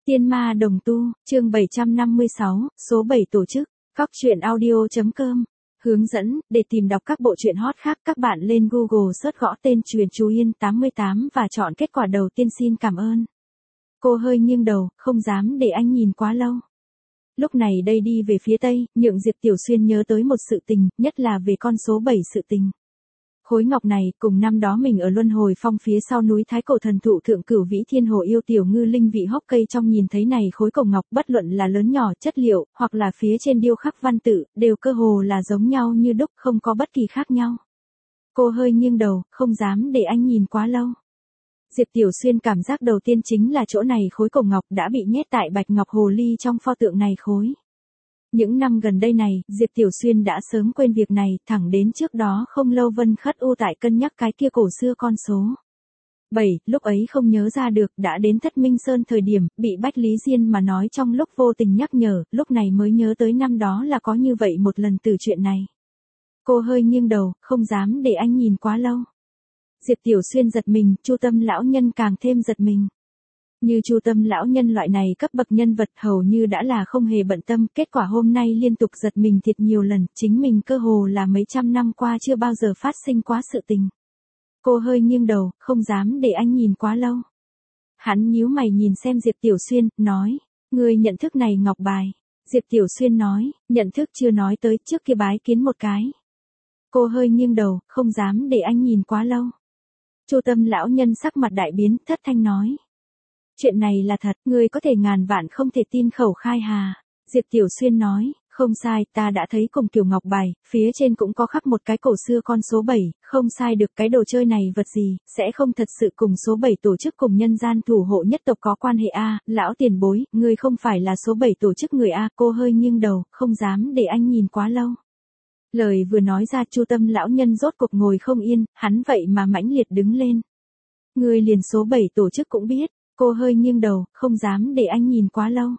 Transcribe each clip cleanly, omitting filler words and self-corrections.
Tiên ma đồng tu, chương 756, số 7 tổ chức, Cóc truyện audio.com. Hướng dẫn, để tìm đọc các bộ truyện hot khác các bạn lên Google search gõ tên Truyện Chú Yên 88 và chọn kết quả đầu tiên. Xin cảm ơn. Cô hơi nghiêng đầu, không dám để anh nhìn quá lâu. Lúc này đây đi về phía tây, nhượng Diệp Tiểu Xuyên nhớ tới một sự tình, nhất là về con số 7 sự tình. Khối ngọc này, cùng năm đó mình ở Luân Hồi Phong phía sau núi Thái Cổ Thần Thụ thượng Cửu Vĩ Thiên Hồ yêu tiểu ngư linh vị hốc cây trong nhìn thấy này khối cổ ngọc bất luận là lớn nhỏ, chất liệu, hoặc là phía trên điêu khắc văn tự, đều cơ hồ là giống nhau như đúc, không có bất kỳ khác nhau. Cô hơi nghiêng đầu, không dám để anh nhìn quá lâu. Diệp Tiểu Xuyên cảm giác đầu tiên chính là chỗ này khối cổ ngọc đã bị nhét tại bạch ngọc hồ ly trong pho tượng này khối. Những năm gần đây này, Diệp Tiểu Xuyên đã sớm quên việc này, thẳng đến trước đó không lâu Vân Khất U tại cân nhắc cái kia cổ xưa con số 7, lúc ấy không nhớ ra được, đã đến Thất Minh Sơn thời điểm, bị Bách Lý Diên mà nói trong lúc vô tình nhắc nhở, lúc này mới nhớ tới năm đó là có như vậy một lần từ chuyện này. Cô hơi nghiêng đầu, không dám để anh nhìn quá lâu. Diệp Tiểu Xuyên giật mình, Chu Tâm lão nhân càng thêm giật mình. Như Chu Tâm lão nhân loại này cấp bậc nhân vật hầu như đã là không hề bận tâm, kết quả hôm nay liên tục giật mình thiệt nhiều lần, chính mình cơ hồ là mấy trăm năm qua chưa bao giờ phát sinh quá sự tình. Cô hơi nghiêng đầu, không dám để anh nhìn quá lâu. Hắn nhíu mày nhìn xem Diệp Tiểu Xuyên, nói, người nhận thức này ngọc bài. Diệp Tiểu Xuyên nói, nhận thức chưa nói tới, trước kia bái kiến một cái. Cô hơi nghiêng đầu, không dám để anh nhìn quá lâu. Chu Tâm lão nhân sắc mặt đại biến, thất thanh nói. Chuyện này là thật, ngươi có thể ngàn vạn không thể tin khẩu khai hà. Diệp Tiểu Xuyên nói, không sai, ta đã thấy cùng kiểu ngọc bài, phía trên cũng có khắc một cái cổ xưa con số 7, không sai được, cái đồ chơi này vật gì, sẽ không thật sự cùng số 7 tổ chức cùng nhân gian thủ hộ nhất tộc có quan hệ a. Lão tiền bối, ngươi không phải là số 7 tổ chức người a. Cô hơi nghiêng đầu, không dám để anh nhìn quá lâu. Lời vừa nói ra, Chu Tâm lão nhân rốt cuộc ngồi không yên, hắn vậy mà mãnh liệt đứng lên. Ngươi liền số 7 tổ chức cũng biết. Cô hơi nghiêng đầu, không dám để anh nhìn quá lâu.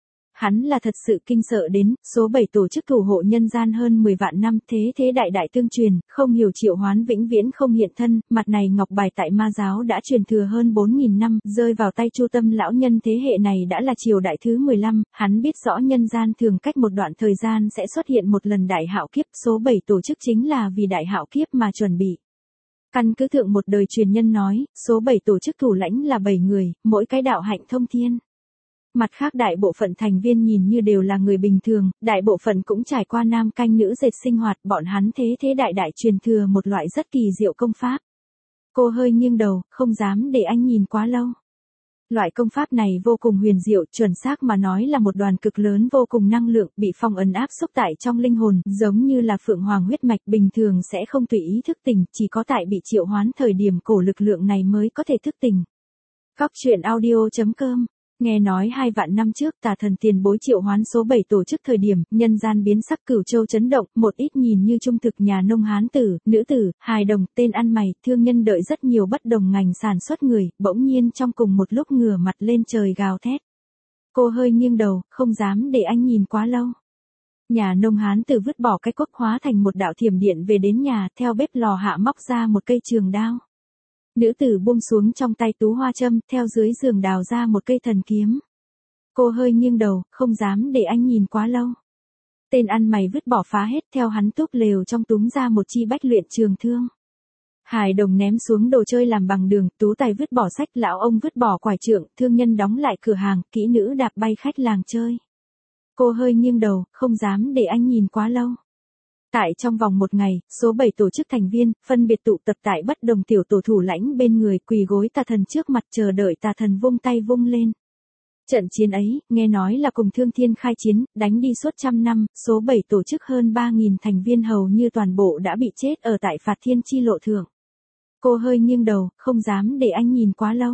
Hắn là thật sự kinh sợ đến, số 7 tổ chức thủ hộ nhân gian hơn 10 vạn năm, thế đại đại tương truyền, không hiểu triệu hoán vĩnh viễn không hiện thân, mặt này ngọc bài tại ma giáo đã truyền thừa hơn 4.000 năm, rơi vào tay Chu Tâm lão nhân thế hệ này đã là triều đại thứ 15, hắn biết rõ nhân gian thường cách một đoạn thời gian sẽ xuất hiện một lần đại hạo kiếp, số 7 tổ chức chính là vì đại hạo kiếp mà chuẩn bị. Căn cứ thượng một đời truyền nhân nói, số 7 tổ chức thủ lãnh là 7 người, mỗi cái đạo hạnh thông thiên. Mặt khác đại bộ phận thành viên nhìn như đều là người bình thường, đại bộ phận cũng trải qua nam canh nữ dệt sinh hoạt, bọn hắn thế đại đại truyền thừa một loại rất kỳ diệu công pháp. Cô hơi nghiêng đầu, không dám để anh nhìn quá lâu. Loại công pháp này vô cùng huyền diệu, chuẩn xác mà nói là một đoàn cực lớn vô cùng năng lượng, bị phong ấn áp xúc tại trong linh hồn, giống như là phượng hoàng huyết mạch bình thường sẽ không tùy ý thức tỉnh, chỉ có tại bị triệu hoán thời điểm cổ lực lượng này mới có thể thức tỉnh. Cóc truyện audio.com. Nghe nói 2 vạn năm trước tà thần tiền bối triệu hoán số 7 tổ chức thời điểm, nhân gian biến sắc, Cửu Châu chấn động, một ít nhìn như trung thực nhà nông hán tử, nữ tử, hài đồng, tên ăn mày, thương nhân đợi rất nhiều bất đồng ngành sản xuất người, bỗng nhiên trong cùng một lúc ngửa mặt lên trời gào thét. Cô hơi nghiêng đầu, không dám để anh nhìn quá lâu. Nhà nông hán tử vứt bỏ cái cuốc hóa thành một đạo thiểm điện về đến nhà, theo bếp lò hạ móc ra một cây trường đao. Nữ tử buông xuống trong tay tú hoa châm, theo dưới giường đào ra một cây thần kiếm. Cô hơi nghiêng đầu, không dám để anh nhìn quá lâu. Tên ăn mày vứt bỏ phá hết, theo hắn túp lều trong túm ra một chi bách luyện trường thương. Hài đồng ném xuống đồ chơi làm bằng đường, tú tài vứt bỏ sách, lão ông vứt bỏ quải trượng, thương nhân đóng lại cửa hàng, kỹ nữ đạp bay khách làng chơi. Cô hơi nghiêng đầu, không dám để anh nhìn quá lâu. Tại trong vòng một ngày, số 7 tổ chức thành viên, phân biệt tụ tập tại bất đồng tiểu tổ thủ lãnh bên người, quỳ gối tà thần trước mặt chờ đợi tà thần vung tay vung lên. Trận chiến ấy, nghe nói là cùng Thương Thiên khai chiến, đánh đi suốt trăm năm, số 7 tổ chức hơn 3.000 thành viên hầu như toàn bộ đã bị chết ở tại Phạt Thiên chi lộ thượng. Cô hơi nghiêng đầu, không dám để anh nhìn quá lâu.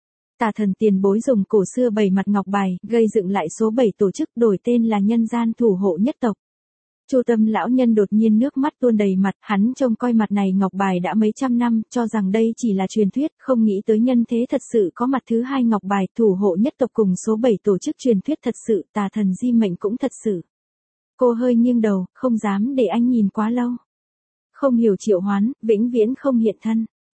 Tà thần tiền bối dùng cổ xưa 7 mặt ngọc bài, gây dựng lại số 7 tổ chức, đổi tên là nhân gian thủ hộ nhất tộc. Chu Tâm lão nhân đột nhiên nước mắt tuôn đầy mặt, hắn trông coi mặt này ngọc bài đã mấy trăm năm, cho rằng đây chỉ là truyền thuyết, không nghĩ tới nhân thế thật sự có mặt thứ 2 ngọc bài, thủ hộ nhất tộc cùng số 7 tổ chức truyền thuyết thật sự, tà thần di mệnh cũng thật sự. Cô hơi nghiêng đầu, không dám để anh nhìn quá lâu. Không hiểu triệu hoán, vĩnh viễn không hiện thân.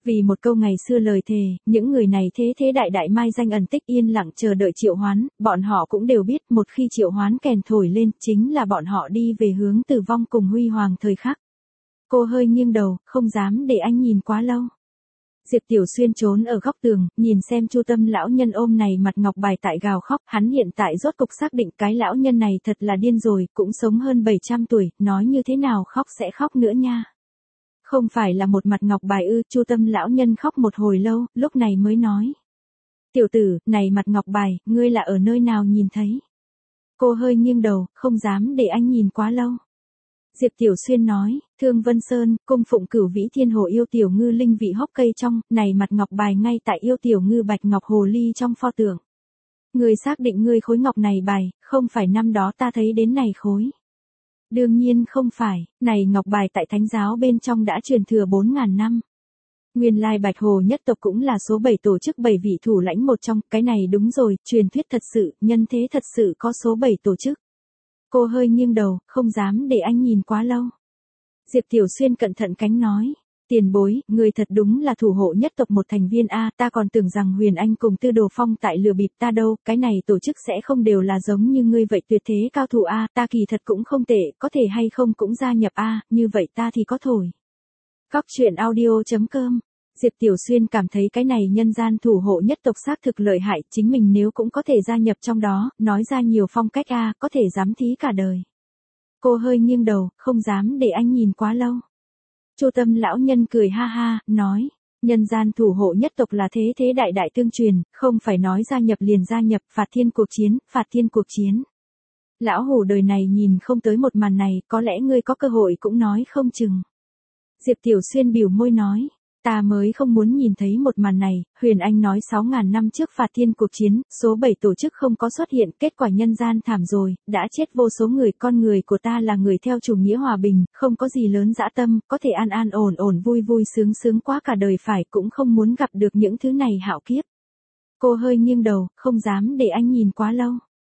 Vì một câu ngày xưa lời thề, những người này thế thế đại đại mai danh ẩn tích yên lặng chờ đợi triệu hoán, bọn họ cũng đều biết một khi triệu hoán kèn thổi lên chính là bọn họ đi về hướng tử vong cùng huy hoàng thời khắc. Cô hơi nghiêng đầu, không dám để anh nhìn quá lâu. Diệp Tiểu Xuyên trốn ở góc tường, nhìn xem Chu Tâm lão nhân ôm này mặt ngọc bài tại gào khóc, hắn hiện tại rốt cục xác định cái lão nhân này thật là điên rồi, cũng sống hơn 700 tuổi, nói như thế nào khóc sẽ khóc nữa nha. Không phải là một mặt ngọc bài ư? Chu Tâm lão nhân khóc một hồi lâu, lúc này mới nói. Tiểu tử, này mặt ngọc bài, ngươi là ở nơi nào nhìn thấy? Cô hơi nghiêng đầu, không dám để anh nhìn quá lâu. Diệp Tiểu Xuyên nói, Thương Vân Sơn, cung phụng Cửu Vĩ Thiên Hồ yêu tiểu ngư linh vị hốc cây trong, này mặt ngọc bài ngay tại yêu tiểu ngư bạch ngọc hồ ly trong pho tượng. Ngươi xác định ngươi khối ngọc này bài, không phải năm đó ta thấy đến này khối. Đương nhiên không phải, này ngọc bài tại thánh giáo bên trong đã truyền thừa 4.000 năm. Nguyên lai Bạch Hồ nhất tộc cũng là số 7 tổ chức 7 vị thủ lãnh một trong, cái này đúng rồi, truyền thuyết thật sự, nhân thế thật sự có số 7 tổ chức. Cô hơi nghiêng đầu, không dám để anh nhìn quá lâu. Diệp Tiểu Xuyên cẩn thận cánh nói. Tiền bối, người thật đúng là thủ hộ nhất tộc một thành viên A, ta còn tưởng rằng Huyền Anh cùng Tư Đồ Phong tại lừa bịp ta đâu, cái này tổ chức sẽ không đều là giống như ngươi vậy tuyệt thế cao thủ A, ta kỳ thật cũng không tệ, có thể hay không cũng gia nhập A, như vậy ta thì có thổi. Cóc truyện audio.com. Diệp Tiểu Xuyên cảm thấy cái này nhân gian thủ hộ nhất tộc xác thực lợi hại, chính mình nếu cũng có thể gia nhập trong đó, nói ra nhiều phong cách A, có thể dám thí cả đời. Cô hơi nghiêng đầu, không dám để anh nhìn quá lâu. Chu Tâm lão nhân cười ha ha, nói, nhân gian thủ hộ nhất tộc là thế thế đại đại tương truyền, không phải nói gia nhập liền gia nhập, phạt thiên cuộc chiến, phạt thiên cuộc chiến. Lão hủ đời này nhìn không tới một màn này, có lẽ ngươi có cơ hội cũng nói không chừng. Diệp Tiểu Xuyên bĩu môi nói, ta mới không muốn nhìn thấy một màn này, Huyền Anh nói 6.000 năm trước phạt thiên cuộc chiến, số 7 tổ chức không có xuất hiện, kết quả nhân gian thảm rồi, đã chết vô số người, con người của ta là người theo chủ nghĩa hòa bình, không có gì lớn dã tâm, có thể an an ổn ổn vui vui sướng sướng quá cả đời phải, cũng không muốn gặp được những thứ này hạo kiếp. Cô hơi nghiêng đầu, không dám để anh nhìn quá lâu.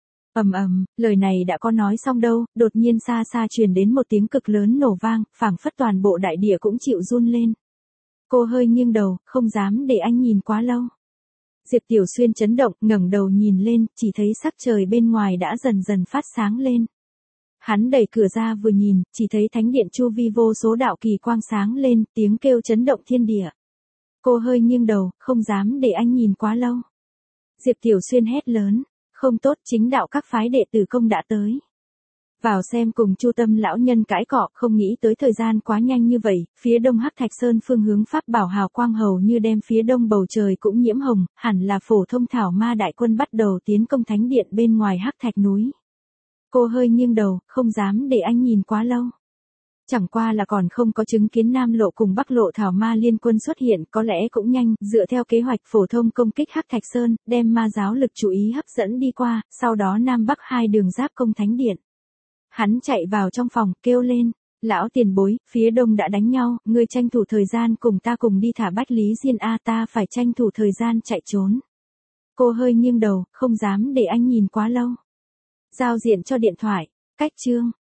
Lời này đã có nói xong đâu, đột nhiên xa xa truyền đến một tiếng cực lớn nổ vang, phảng phất toàn bộ đại địa cũng chịu run lên. Cô hơi nghiêng đầu, không dám để anh nhìn quá lâu. Diệp Tiểu Xuyên chấn động, ngẩng đầu nhìn lên, chỉ thấy sắc trời bên ngoài đã dần dần phát sáng lên. Hắn đẩy cửa ra vừa nhìn, chỉ thấy thánh điện chu vi vô số đạo kỳ quang sáng lên, tiếng kêu chấn động thiên địa. Cô hơi nghiêng đầu, không dám để anh nhìn quá lâu. Diệp Tiểu Xuyên hét lớn, không tốt, chính đạo các phái đệ tử công đã tới. Vào xem cùng Chu Tâm lão nhân cãi cọ, không nghĩ tới thời gian quá nhanh như vậy, phía đông Hắc Thạch Sơn phương hướng pháp bảo hào quang hầu như đem phía đông bầu trời cũng nhiễm hồng, hẳn là phổ thông thảo ma đại quân bắt đầu tiến công thánh điện bên ngoài Hắc Thạch núi. Cô hơi nghiêng đầu, không dám để anh nhìn quá lâu. Chẳng qua là còn không có chứng kiến Nam Lộ cùng Bắc Lộ thảo ma liên quân xuất hiện, có lẽ cũng nhanh, dựa theo kế hoạch phổ thông công kích Hắc Thạch Sơn, đem ma giáo lực chú ý hấp dẫn đi qua, sau đó Nam Bắc hai đường giáp công thánh điện. Hắn chạy vào trong phòng, kêu lên, lão tiền bối, phía đông đã đánh nhau, ngươi tranh thủ thời gian cùng ta cùng đi thả Bách Lý Diên A, ta phải tranh thủ thời gian chạy trốn. Cô hơi nghiêng đầu, không dám để anh nhìn quá lâu. Giao diện cho điện thoại, cách chương.